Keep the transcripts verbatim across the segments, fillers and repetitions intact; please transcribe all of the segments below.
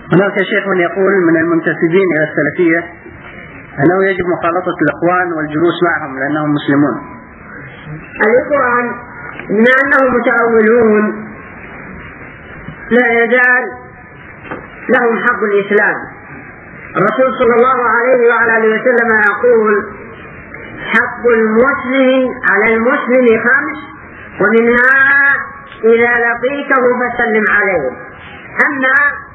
هناك شيخ من يقول من المنتسبين إلى السلفية أنه يجب مخالطة الإخوان والجلوس معهم لأنهم مسلمون. الإخوان بما أنهم متأولون لا يزال لهم حق الإسلام. الرسول صلى الله عليه وعلى آله وسلم يقول: حق المسلم على المسلم خمس ومنها إذا لقيته فسلم عليه. أما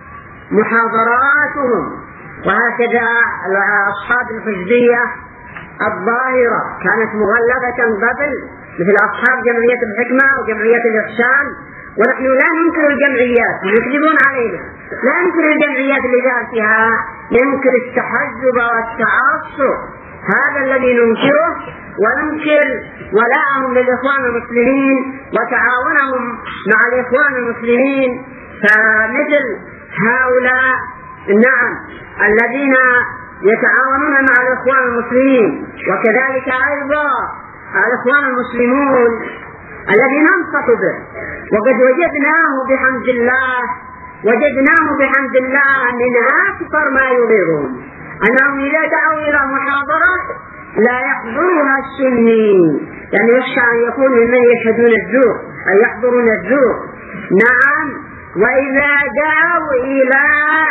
محاضراتهم وهكذا أصحاب الحزبية الظاهرة كانت مغلظة قبل، مثل أصحاب جمعية الحكمة وجمعية الإحسان، ونحن لا ننكر الجمعيات، يكذبون علينا، لا ننكر الجمعيات لذاتها، ننكر التحزب والتعصب، هذا الذي ننكره، وننكر ولاءهم للإخوان المسلمين وتعاونهم مع الإخوان المسلمين. فمثل هؤلاء نعم الذين يتعاونون مع الإخوان المسلمين، وكذلك أيضا الإخوان المسلمون الذي ننصت به، وقد وجدناه بحمد الله وجدناه بحمد الله من أكثر ما يغيظهم أنهم إذا دعوا إلى محاضرة لا يحضرها السني، يعني يخشى أن يكون ممن يشهدون الزور أي يحضرون الزور. نعم، وإذا دعوا إلى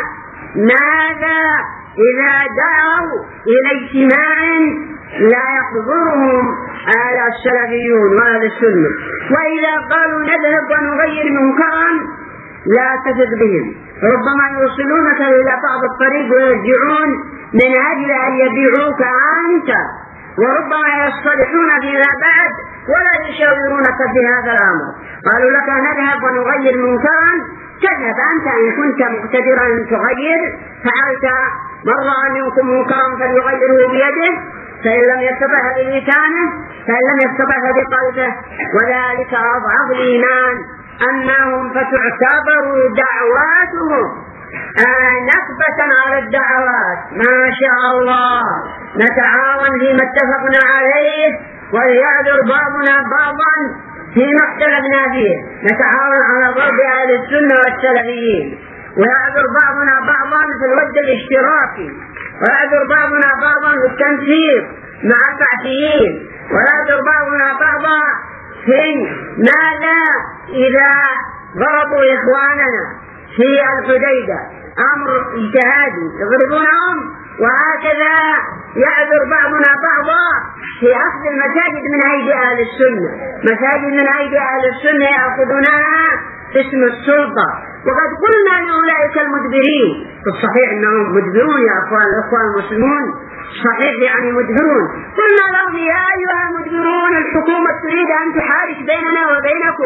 ماذا؟ إذا دعوا إلى اجتماع لا يحضرهم أهل السلفيون وأهل السنة، وإذا قالوا نذهب ونغير منكرا لا تثق بهم، ربما يوصلونك إلى بعض الطريق ويرجعون من أجل أن يبيعوك أنت، وربما يصطلحون فيما بعد ولا يشاورونك في هذا الأمر. قالوا لك نذهب ونغير منكرا، تذهب أنت إن كنت مقتدرا أن تغير، فعلت من رأى منكم منكرا فليغيره بيده، فإن لم يستطع بلسانه، فإن لم يستطع بقلبه، وذلك أضعف الإيمان. أنهم فتعتبر دعواتهم آه نكبة على الدعوات. ما شاء الله نتعاون فيما اتفقنا عليه وليعذر بعضنا بعضا فيما اختلفنا فيه، نتعاون على ضرب أهل السنة والسلفيين، ويعذر بعضنا بعضا في الود الاشتراكي، ويعذر بعضنا بعضا في التنسيق مع البعثيين، ويعذر بعضنا بعضا في ماذا إذا ضربوا إخواننا في الحديدة أمر اجتهادي يضربونهم، وهكذا يعذر بعضنا بعضا في أخذ المساجد من أيدي أهل السنة، مساجد من أيدي أهل السنة يأخذونها اسم السلطة. وقد قلنا لأولئك المدبرين، في الصحيح أنهم مدبرون يا أخوان الأخوان المسلمون، صحيح يعني مدبرون، قلنا لهم يا أيها المدبرون الحكومة تريد أن تحارش بيننا وبينكم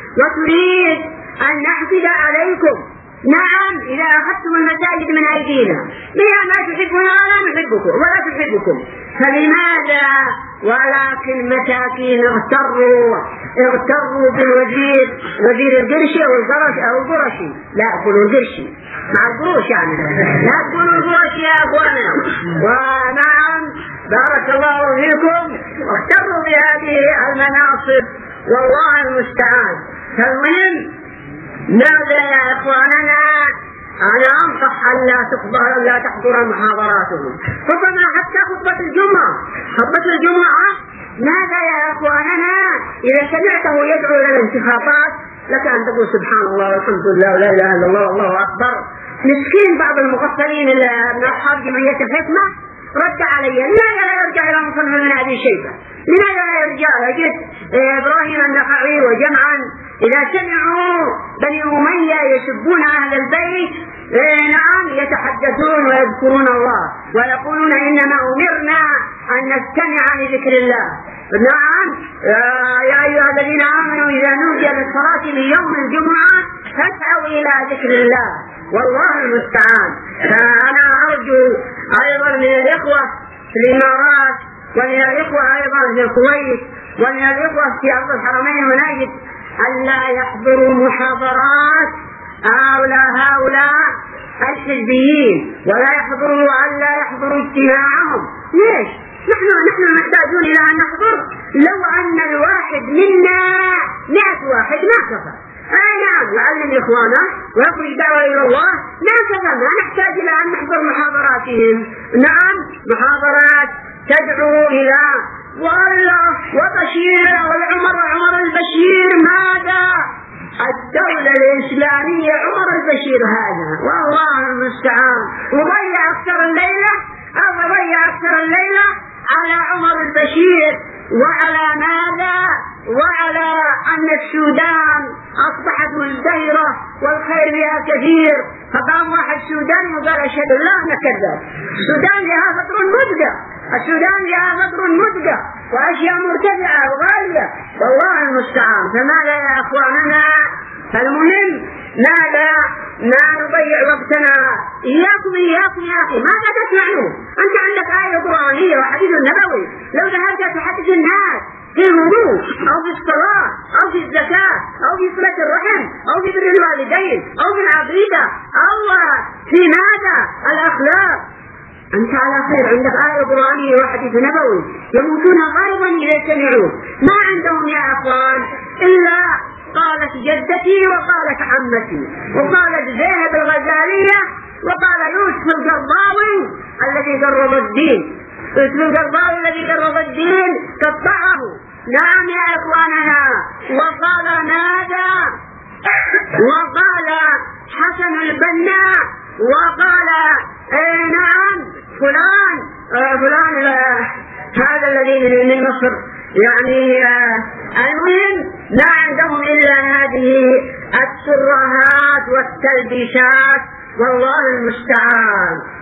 وتريد أن نحفظ عليكم. نعم، إذا أخذتم المساجد من أيدينا بها ما تحبنا ولا نحبكم ولا تحبكم، فلماذا؟ ولكن مساكين اغتروا اغتروا بالوزير وزير القرشي أو القرشي أو القرشي، لا أقولوا القرشي مع القروش يعني، لا تقولوا القرش يا أخوانا. ونعم بارك الله فيكم، اغتروا بهذه المناصب والله المستعان. فالمهم ماذا يا إخواننا؟ أنا أنصح أن لا تحضر لا تحضر محاضراتهم، ربما حتى خطبة الجمعة خطبة الجمعة ماذا يا إخواننا؟ إذا سمعته يدعو إلى الانتخابات لك أن تقول سبحان الله والحمد لله ولا إله إلا الله والله أكبر. مسكين بعض المغفلين من أصحاب جمعية الحكمة رد علي: لماذا لا يرجع إلى مصنف من هذه الشيبة؟ لماذا لا يرجع؟ يجد إبراهيم النخعي وجمعا إذا سمعوا بني أمية يسبون أهل البيت نعم يتحدثون ويذكرون الله ويقولون إنما أمرنا أن نستمع لذكر الله. نعم يا أيها الذين آمنوا إذا نودي للصلاة ليوم الجمعة فاسعوا إلى ذكر الله، والله المستعان. فأنا أرجو أيضا من الإخوة في الإمارات ومن الإخوة أيضا في الكويت ومن الإخوة في أرض الحرمين ونجد ألا يحضروا محاضرات هؤلاء هؤلاء الحزبيين، ولا يحضروا ألا يحضروا اجتماعهم. ليش؟ نحن نحن محتاجون إلى أن نحضر. لو أن الواحد منا مئة واحد ما كفى. أي نعم يعلم إخوانه ويخرج دعوة إلى الله ما كفى، ما نحتاج إلى أن نحضر محاضراتهم. نعم محاضرات تدعو إلى والله وبشير والعمر عمر البشير. ماذا الدولة الإسلامية عمر البشير هذا والله المستعان، وضيع أكثر الليلة أو ضيع أكثر الليلة على عمر البشير وعلى ماذا وعلى أن السودان أصبحت مزدهرة والخير بها كثير. فقام واحد سوداني وقال أشهد أن لا إله إلا الله كذاب. السودان لها فطر مدقة، السودان لها فطر مدقة وأشياء مرتفعة وغالية والله المستعان. فماذا يا أخواننا؟ فالمهم ماذا ما نضيع وقتنا. إياكم إياكم يا أخي ماذا تسمعون؟ أنت عندك آية قرآنية وحديث نبوي، لو ذهبت تحدث الناس في الوضوء أو في الصلاة أو في الزكاة أو في صلة الرحم أو في بر الوالدين أو في العقيدة أو في ماذا الأخلاق، أنت على خير. عندك آية قرآنية وحديث نبوي يموتون غالبا إذا سمعوه. ما عندهم يا أخوان إلا قالت جدتي وقالت عمتي وقالت زينب الغزالية وقال يوسف القرضاوي الذي قرب الدين، يوسف القرضاوي الذي قرب الدين قطعه. نعم يا إخواننا. وقال ماذا وقال حسن البنا وقال ايه نعم فلان آه فلان آه هذا الذي من مصر يعني. آه المهم ما عندهم إلا هذه الترهات والتلبيسات والله المستعان.